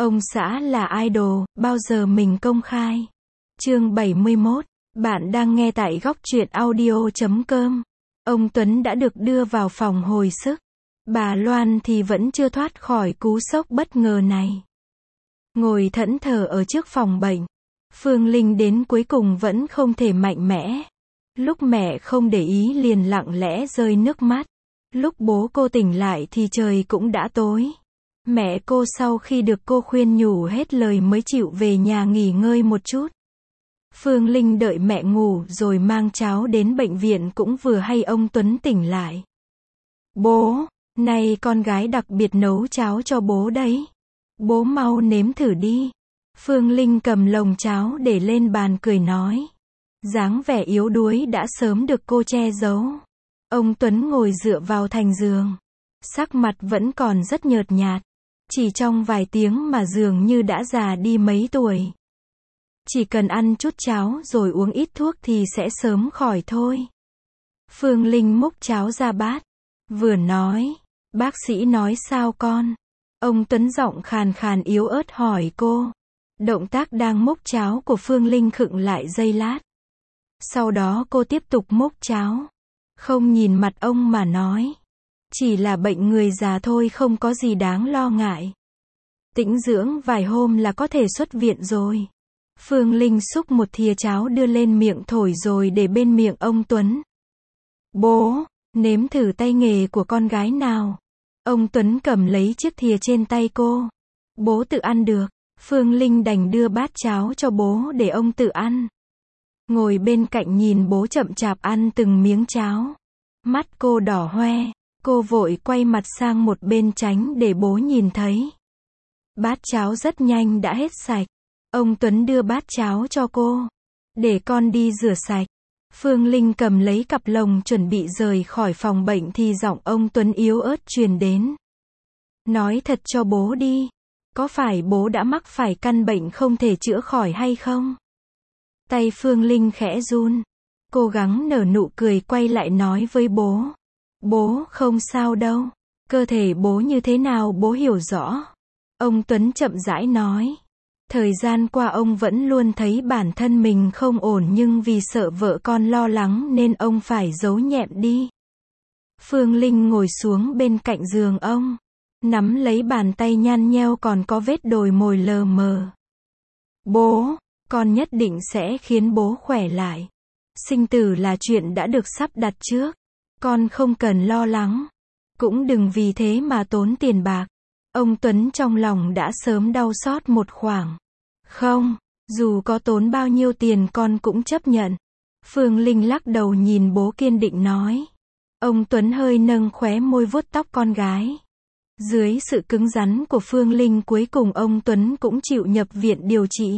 Ông xã là idol, bao giờ mình công khai. Chương 71. Bạn đang nghe tại góc truyện audio.com. Ông Tuấn đã được đưa vào phòng hồi sức. Bà Loan thì vẫn chưa thoát khỏi cú sốc bất ngờ này. Ngồi thẫn thờ ở trước phòng bệnh. Phương Linh đến cuối cùng vẫn không thể mạnh mẽ. Lúc mẹ không để ý liền lặng lẽ rơi nước mắt. Lúc bố cô tỉnh lại thì trời cũng đã tối. Mẹ cô sau khi được cô khuyên nhủ hết lời mới chịu về nhà nghỉ ngơi một chút. Phương Linh đợi mẹ ngủ rồi mang cháo đến bệnh viện cũng vừa hay ông Tuấn tỉnh lại. Bố, này con gái đặc biệt nấu cháo cho bố đấy. Bố mau nếm thử đi. Phương Linh cầm lồng cháo để lên bàn cười nói. Dáng vẻ yếu đuối đã sớm được cô che giấu. Ông Tuấn ngồi dựa vào thành giường. Sắc mặt vẫn còn rất nhợt nhạt. Chỉ trong vài tiếng mà dường như đã già đi mấy tuổi. Chỉ cần ăn chút cháo rồi uống ít thuốc thì sẽ sớm khỏi thôi. Phương Linh múc cháo ra bát. Vừa nói. Bác sĩ nói sao con? Ông Tuấn giọng khàn khàn yếu ớt hỏi cô. Động tác đang múc cháo của Phương Linh khựng lại giây lát. Sau đó cô tiếp tục múc cháo. Không nhìn mặt ông mà nói. Chỉ là bệnh người già thôi, không có gì đáng lo ngại. Tĩnh dưỡng vài hôm là có thể xuất viện rồi. Phương Linh xúc một thìa cháo đưa lên miệng thổi rồi để bên miệng ông Tuấn. Bố, nếm thử tay nghề của con gái nào. Ông Tuấn cầm lấy chiếc thìa trên tay cô. Bố tự ăn được. Phương Linh đành đưa bát cháo cho bố để ông tự ăn. Ngồi bên cạnh nhìn bố chậm chạp ăn từng miếng cháo. Mắt cô đỏ hoe. Cô vội quay mặt sang một bên tránh để bố nhìn thấy. Bát cháo rất nhanh đã hết sạch. Ông Tuấn đưa bát cháo cho cô. Để con đi rửa sạch. Phương Linh cầm lấy cặp lồng chuẩn bị rời khỏi phòng bệnh thì giọng ông Tuấn yếu ớt truyền đến. Nói thật cho bố đi. Có phải bố đã mắc phải căn bệnh không thể chữa khỏi hay không? Tay Phương Linh khẽ run. Cố gắng nở nụ cười quay lại nói với bố. Bố không sao đâu. Cơ thể bố như thế nào bố hiểu rõ. Ông Tuấn chậm rãi nói. Thời gian qua ông vẫn luôn thấy bản thân mình không ổn nhưng vì sợ vợ con lo lắng nên ông phải giấu nhẹm đi. Phương Linh ngồi xuống bên cạnh giường ông. Nắm lấy bàn tay nhăn nheo còn có vết đồi mồi lờ mờ. Bố, con nhất định sẽ khiến bố khỏe lại. Sinh tử là chuyện đã được sắp đặt trước. Con không cần lo lắng. Cũng đừng vì thế mà tốn tiền bạc. Ông Tuấn trong lòng đã sớm đau xót một khoảng. Không, dù có tốn bao nhiêu tiền con cũng chấp nhận. Phương Linh lắc đầu nhìn bố kiên định nói. Ông Tuấn hơi nâng khóe môi vuốt tóc con gái. Dưới sự cứng rắn của Phương Linh cuối cùng ông Tuấn cũng chịu nhập viện điều trị.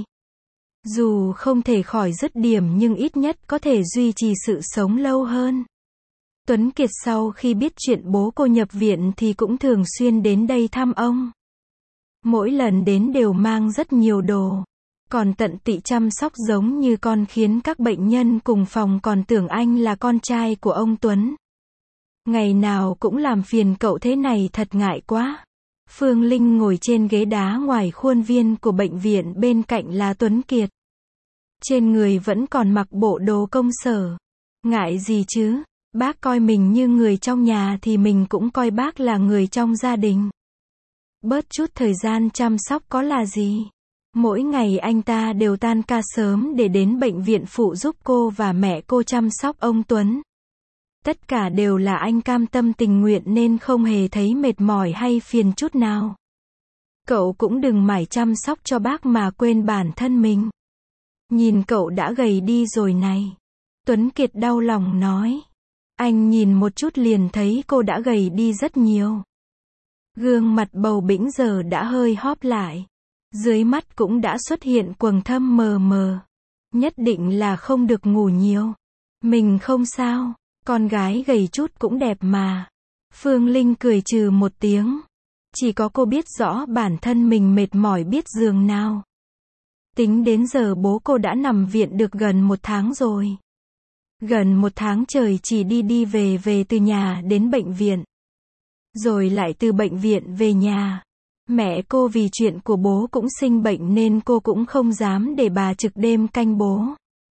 Dù không thể khỏi dứt điểm nhưng ít nhất có thể duy trì sự sống lâu hơn. Tuấn Kiệt sau khi biết chuyện bố cô nhập viện thì cũng thường xuyên đến đây thăm ông. Mỗi lần đến đều mang rất nhiều đồ. Còn tận tị chăm sóc giống như con khiến các bệnh nhân cùng phòng còn tưởng anh là con trai của ông Tuấn. Ngày nào cũng làm phiền cậu thế này thật ngại quá. Phương Linh ngồi trên ghế đá ngoài khuôn viên của bệnh viện bên cạnh là Tuấn Kiệt. Trên người vẫn còn mặc bộ đồ công sở. Ngại gì chứ? Bác coi mình như người trong nhà thì mình cũng coi bác là người trong gia đình. Bớt chút thời gian chăm sóc có là gì. Mỗi ngày anh ta đều tan ca sớm để đến bệnh viện phụ giúp cô và mẹ cô chăm sóc ông Tuấn. Tất cả đều là anh cam tâm tình nguyện nên không hề thấy mệt mỏi hay phiền chút nào. Cậu cũng đừng mải chăm sóc cho bác mà quên bản thân mình. Nhìn cậu đã gầy đi rồi này. Tuấn Kiệt đau lòng nói. Anh nhìn một chút liền thấy cô đã gầy đi rất nhiều. Gương mặt bầu bĩnh giờ đã hơi hóp lại. Dưới mắt cũng đã xuất hiện quầng thâm mờ mờ. Nhất định là không được ngủ nhiều. Mình không sao. Con gái gầy chút cũng đẹp mà. Phương Linh cười trừ một tiếng. Chỉ có cô biết rõ bản thân mình mệt mỏi biết giường nào. Tính đến giờ bố cô đã nằm viện được gần 1 tháng rồi. Gần 1 tháng trời chỉ đi đi về về từ nhà đến bệnh viện. Rồi lại từ bệnh viện về nhà. Mẹ cô vì chuyện của bố cũng sinh bệnh nên cô cũng không dám để bà trực đêm canh bố.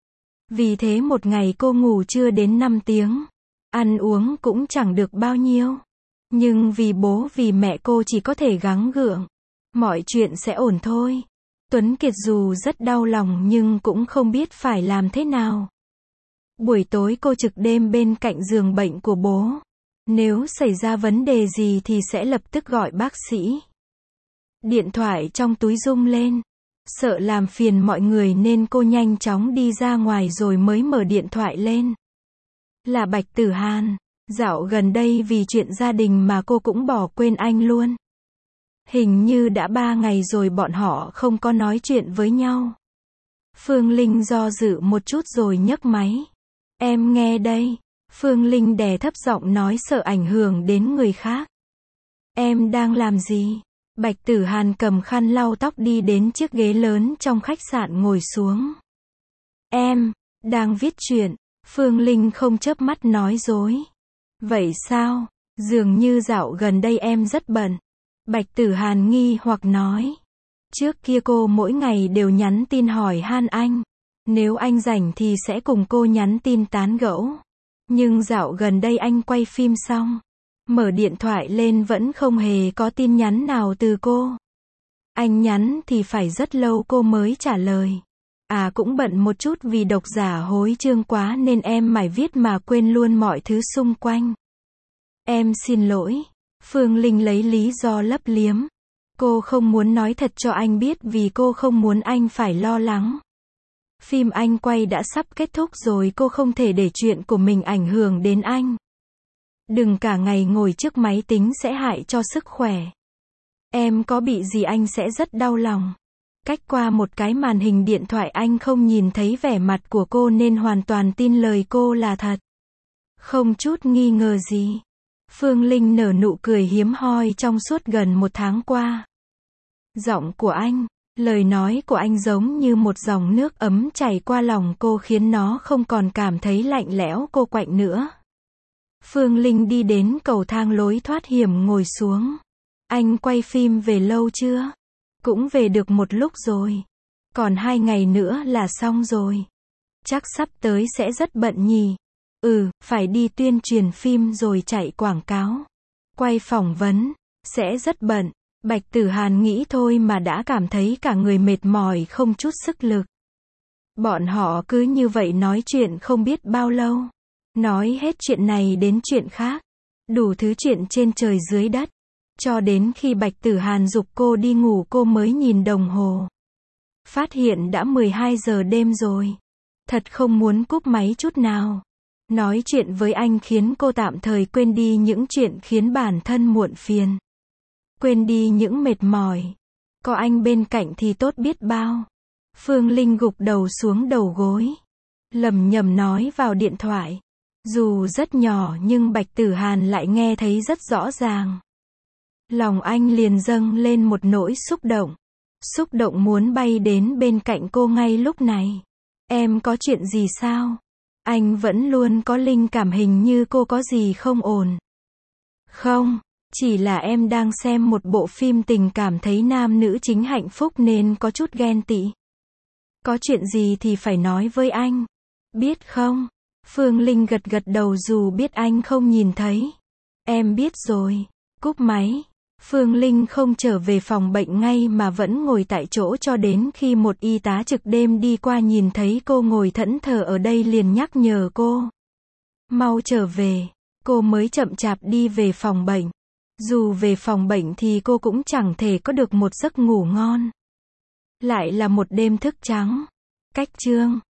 Vì thế một ngày cô ngủ chưa đến 5 tiếng. Ăn uống cũng chẳng được bao nhiêu. Nhưng vì bố vì mẹ cô chỉ có thể gắng gượng. Mọi chuyện sẽ ổn thôi. Tuấn Kiệt dù rất đau lòng nhưng cũng không biết phải làm thế nào. Buổi tối cô trực đêm bên cạnh giường bệnh của bố. Nếu xảy ra vấn đề gì thì sẽ lập tức gọi bác sĩ. Điện thoại trong túi rung lên. Sợ làm phiền mọi người nên cô nhanh chóng đi ra ngoài rồi mới mở điện thoại lên. Là Bạch Tử Hàn. Dạo gần đây vì chuyện gia đình mà cô cũng bỏ quên anh luôn. Hình như đã 3 ngày rồi bọn họ không có nói chuyện với nhau. Phương Linh do dự một chút rồi nhấc máy. Em nghe đây. Phương Linh đè thấp giọng nói sợ ảnh hưởng đến người khác. Em đang làm gì? Bạch Tử Hàn cầm khăn lau tóc đi đến chiếc ghế lớn trong khách sạn ngồi xuống. Em đang viết truyện. Phương Linh không chớp mắt nói dối. Vậy sao? Dường như dạo gần đây em rất bận. Bạch Tử Hàn nghi hoặc nói. Trước kia cô mỗi ngày đều nhắn tin hỏi han anh. Nếu anh rảnh thì sẽ cùng cô nhắn tin tán gẫu. Nhưng dạo gần đây anh quay phim xong. Mở điện thoại lên vẫn không hề có tin nhắn nào từ cô. Anh nhắn thì phải rất lâu cô mới trả lời. À cũng bận một chút vì độc giả hối chương quá nên em mải viết mà quên luôn mọi thứ xung quanh. Em xin lỗi. Phương Linh lấy lý do lấp liếm. Cô không muốn nói thật cho anh biết vì cô không muốn anh phải lo lắng. Phim anh quay đã sắp kết thúc rồi, cô không thể để chuyện của mình ảnh hưởng đến anh. Đừng cả ngày ngồi trước máy tính sẽ hại cho sức khỏe. Em có bị gì anh sẽ rất đau lòng. Cách qua một cái màn hình điện thoại anh không nhìn thấy vẻ mặt của cô nên hoàn toàn tin lời cô là thật. Không chút nghi ngờ gì. Phương Linh nở nụ cười hiếm hoi trong suốt gần 1 tháng qua. Giọng của anh, lời nói của anh giống như một dòng nước ấm chảy qua lòng cô khiến nó không còn cảm thấy lạnh lẽo cô quạnh nữa. Phương Linh đi đến cầu thang lối thoát hiểm ngồi xuống. Anh quay phim về lâu chưa? Cũng về được một lúc rồi. Còn 2 ngày nữa là xong rồi. Chắc sắp tới sẽ rất bận nhỉ? Phải đi tuyên truyền phim rồi chạy quảng cáo. Quay phỏng vấn, sẽ rất bận. Bạch Tử Hàn nghĩ thôi mà đã cảm thấy cả người mệt mỏi không chút sức lực. Bọn họ cứ như vậy nói chuyện không biết bao lâu. Nói hết chuyện này đến chuyện khác. Đủ thứ chuyện trên trời dưới đất. Cho đến khi Bạch Tử Hàn giục cô đi ngủ cô mới nhìn đồng hồ. Phát hiện đã 12 giờ đêm rồi. Thật không muốn cúp máy chút nào. Nói chuyện với anh khiến cô tạm thời quên đi những chuyện khiến bản thân muộn phiền. Quên đi những mệt mỏi. Có anh bên cạnh thì tốt biết bao. Phương Linh gục đầu xuống đầu gối. Lẩm nhẩm nói vào điện thoại. Dù rất nhỏ nhưng Bạch Tử Hàn lại nghe thấy rất rõ ràng. Lòng anh liền dâng lên một nỗi xúc động. Xúc động muốn bay đến bên cạnh cô ngay lúc này. Em có chuyện gì sao? Anh vẫn luôn có linh cảm hình như cô có gì không ổn. Không, chỉ là em đang xem một bộ phim tình cảm thấy nam nữ chính hạnh phúc nên có chút ghen tị. Có chuyện gì thì phải nói với anh. Biết không? Phương Linh gật gật đầu dù biết anh không nhìn thấy. Em biết rồi. Cúp máy. Phương Linh không trở về phòng bệnh ngay mà vẫn ngồi tại chỗ cho đến khi một y tá trực đêm đi qua nhìn thấy cô ngồi thẫn thờ ở đây liền nhắc nhở cô. Mau trở về. Cô mới chậm chạp đi về phòng bệnh. Dù về phòng bệnh thì cô cũng chẳng thể có được một giấc ngủ ngon. Lại là một đêm thức trắng. Cách chương